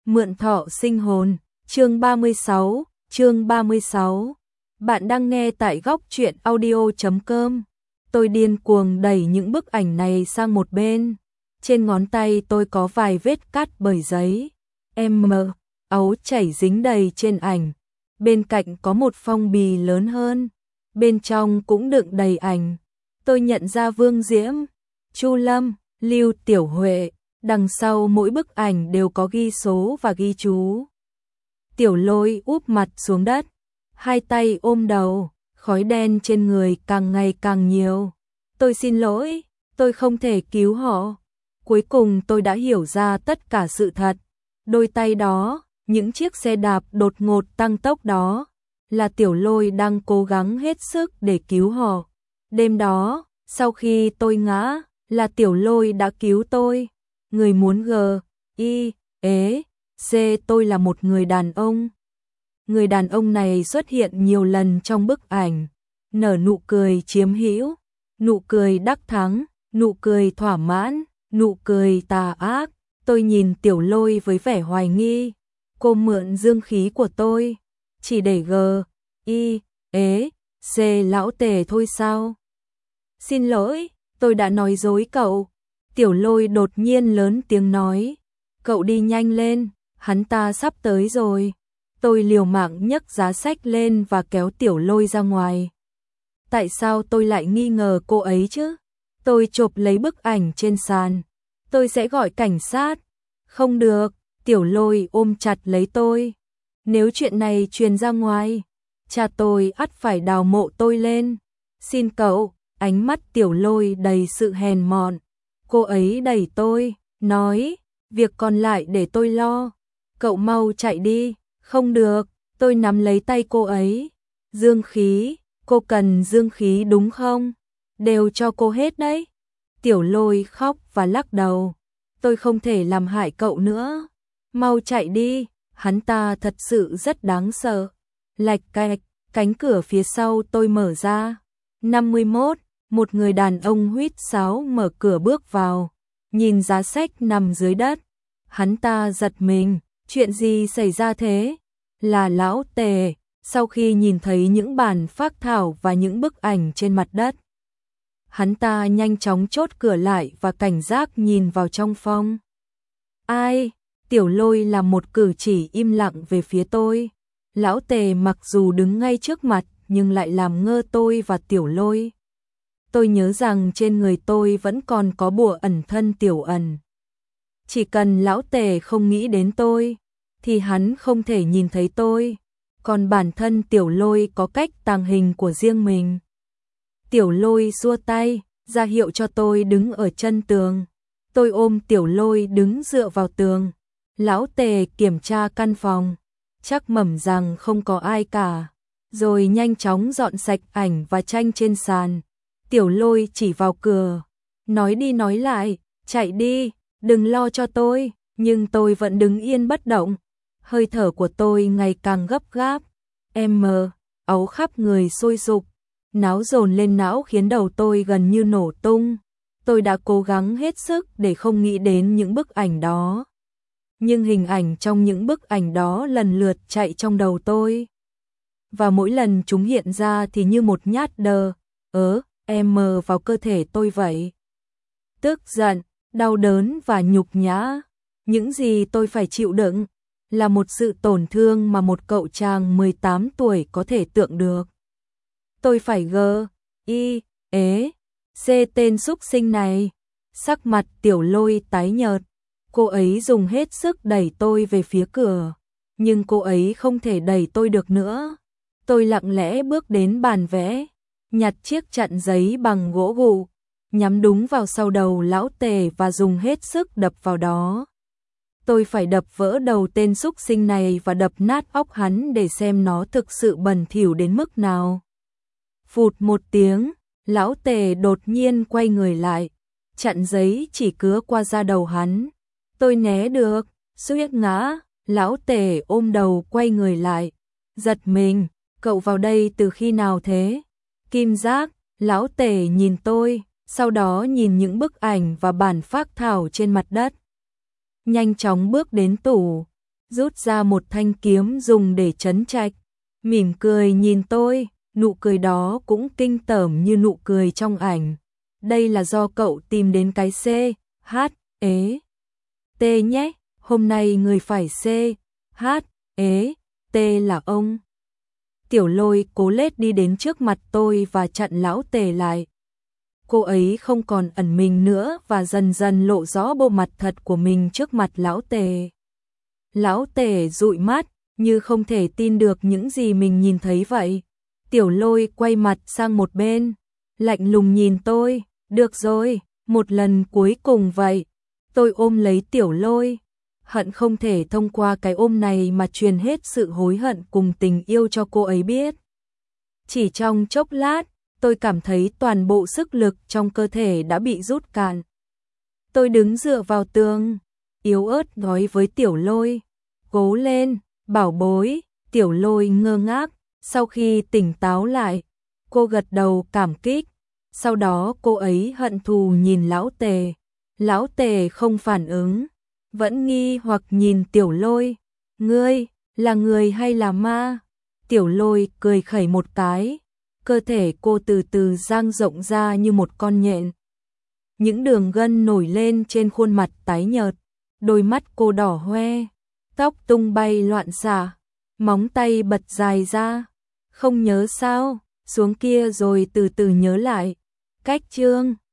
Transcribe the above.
Mượn thọ sinh hồn, chương 36. Bạn đang nghe tại góc truyện audio.com. Tôi điên cuồng đẩy những bức ảnh này sang một bên. Trên ngón tay tôi có vài vết cắt bởi giấy. Áo chảy dính đầy trên ảnh. Bên cạnh có một phong bì lớn hơn. Bên trong cũng đựng đầy ảnh. Tôi nhận ra Vương Diễm, Chu Lâm, Lưu Tiểu Huệ. Đằng sau mỗi bức ảnh đều có ghi số và ghi chú. Tiểu Lôi úp mặt xuống đất, hai tay ôm đầu, khói đen trên người càng ngày càng nhiều. Tôi xin lỗi, tôi không thể cứu họ. Cuối cùng tôi đã hiểu ra tất cả sự thật. Đôi tay đó, những chiếc xe đạp đột ngột tăng tốc đó, là Tiểu Lôi đang cố gắng hết sức để cứu họ. Đêm đó, sau khi tôi ngã, là Tiểu Lôi đã cứu tôi. Người muốn tôi là một người đàn ông. Người đàn ông này xuất hiện nhiều lần trong bức ảnh, nở nụ cười chiếm hữu, nụ cười đắc thắng, nụ cười thỏa mãn, nụ cười tà ác. Tôi nhìn Tiểu Lôi với vẻ hoài nghi. Cô mượn dương khí của tôi, chỉ để lão Tề thôi sao? Xin lỗi, tôi đã nói dối cậu. Tiểu Lôi đột nhiên lớn tiếng nói, cậu đi nhanh lên, hắn ta sắp tới rồi. Tôi liều mạng nhấc giá sách lên và kéo Tiểu Lôi ra ngoài. Tại sao tôi lại nghi ngờ cô ấy chứ? Tôi chộp lấy bức ảnh trên sàn. Tôi sẽ gọi cảnh sát. Không được, Tiểu Lôi ôm chặt lấy tôi. Nếu chuyện này truyền ra ngoài, cha tôi ắt phải đào mộ tôi lên. Xin cậu, ánh mắt Tiểu Lôi đầy sự hèn mọn. Cô ấy đẩy tôi, nói, việc còn lại để tôi lo. Cậu mau chạy đi. Không được, tôi nắm lấy tay cô ấy. Dương khí, cô cần dương khí đúng không? Đều cho cô hết đấy. Tiểu Lôi khóc và lắc đầu. Tôi không thể làm hại cậu nữa. Mau chạy đi, hắn ta thật sự rất đáng sợ. Lạch cạch, cánh cửa phía sau tôi mở ra. 51, một người đàn ông huýt sáo mở cửa bước vào. Nhìn giá sách nằm dưới đất. Hắn ta giật mình, chuyện gì xảy ra thế? Là lão Tề, sau khi nhìn thấy những bản phác thảo và những bức ảnh trên mặt đất. Hắn ta nhanh chóng chốt cửa lại và cảnh giác nhìn vào trong phòng. Ai? Tiểu Lôi làm một cử chỉ im lặng về phía tôi. Lão Tề mặc dù đứng ngay trước mặt nhưng lại làm ngơ tôi và Tiểu Lôi. Tôi nhớ rằng trên người tôi vẫn còn có bùa ẩn thân Tiểu Ẩn. Chỉ cần lão Tề không nghĩ đến tôi, thì hắn không thể nhìn thấy tôi. Còn bản thân Tiểu Lôi có cách tàng hình của riêng mình. Tiểu Lôi xua tay, ra hiệu cho tôi đứng ở chân tường. Tôi ôm Tiểu Lôi đứng dựa vào tường. Lão Tề kiểm tra căn phòng, chắc mẩm rằng không có ai cả, rồi nhanh chóng dọn sạch ảnh và tranh trên sàn. Tiểu Lôi chỉ vào cửa, nói đi nói lại, chạy đi, đừng lo cho tôi. Nhưng tôi vẫn đứng yên bất động. Hơi thở của tôi ngày càng gấp gáp. Áo khắp người sôi sục, náo dồn lên não khiến đầu tôi gần như nổ tung. Tôi đã cố gắng hết sức để không nghĩ đến những bức ảnh đó. Nhưng hình ảnh trong những bức ảnh đó lần lượt chạy trong đầu tôi. Và mỗi lần chúng hiện ra thì như một nhát vào cơ thể tôi vậy. Tức giận, đau đớn và nhục nhã. Những gì tôi phải chịu đựng là một sự tổn thương mà một cậu chàng 18 tuổi có thể tưởng được. Tôi phải tên xúc sinh này. Sắc mặt Tiểu Lôi tái nhợt. Cô ấy dùng hết sức đẩy tôi về phía cửa, nhưng cô ấy không thể đẩy tôi được nữa. Tôi lặng lẽ bước đến bàn vẽ, nhặt chiếc chặn giấy bằng gỗ gụ, nhắm đúng vào sau đầu lão Tề và dùng hết sức đập vào đó. Tôi phải đập vỡ đầu tên xúc sinh này và đập nát óc hắn để xem nó thực sự bẩn thỉu đến mức nào. Phụt một tiếng, lão Tề đột nhiên quay người lại, chặn giấy chỉ cứa qua da đầu hắn. Tôi né được, suýt ngã. Lão Tề ôm đầu quay người lại, giật mình, cậu vào đây từ khi nào thế? Kim Giác. Lão Tề nhìn tôi, sau đó nhìn những bức ảnh và bản phác thảo trên mặt đất. Nhanh chóng bước đến tủ, rút ra một thanh kiếm dùng để trấn trạch, mỉm cười nhìn tôi, nụ cười đó cũng kinh tởm như nụ cười trong ảnh. Đây là do cậu tìm đến cái C, H, ế, T nhé, hôm nay người phải C, H, ế, T là ông. Tiểu Lôi cố lết đi đến trước mặt tôi và chặn lão Tề lại. Cô ấy không còn ẩn mình nữa và dần dần lộ rõ bộ mặt thật của mình trước mặt lão Tề. Lão Tề dụi mắt, như không thể tin được những gì mình nhìn thấy vậy. Tiểu Lôi quay mặt sang một bên, lạnh lùng nhìn tôi, được rồi, một lần cuối cùng vậy. Tôi ôm lấy Tiểu Lôi, hận không thể thông qua cái ôm này mà truyền hết sự hối hận cùng tình yêu cho cô ấy biết. Chỉ trong chốc lát, tôi cảm thấy toàn bộ sức lực trong cơ thể đã bị rút cạn. Tôi đứng dựa vào tường, yếu ớt nói với Tiểu Lôi, cố lên, bảo bối. Tiểu Lôi ngơ ngác, sau khi tỉnh táo lại, cô gật đầu cảm kích. Sau đó cô ấy hận thù nhìn lão Tề. Lão Tề không phản ứng, vẫn nghi hoặc nhìn Tiểu Lôi. Ngươi, là người hay là ma? Tiểu Lôi cười khẩy một cái, cơ thể cô từ từ dang rộng ra như một con nhện. Những đường gân nổi lên trên khuôn mặt tái nhợt, đôi mắt cô đỏ hoe, tóc tung bay loạn xạ, móng tay bật dài ra. Không nhớ sao, xuống kia rồi từ từ nhớ lại. Cách chương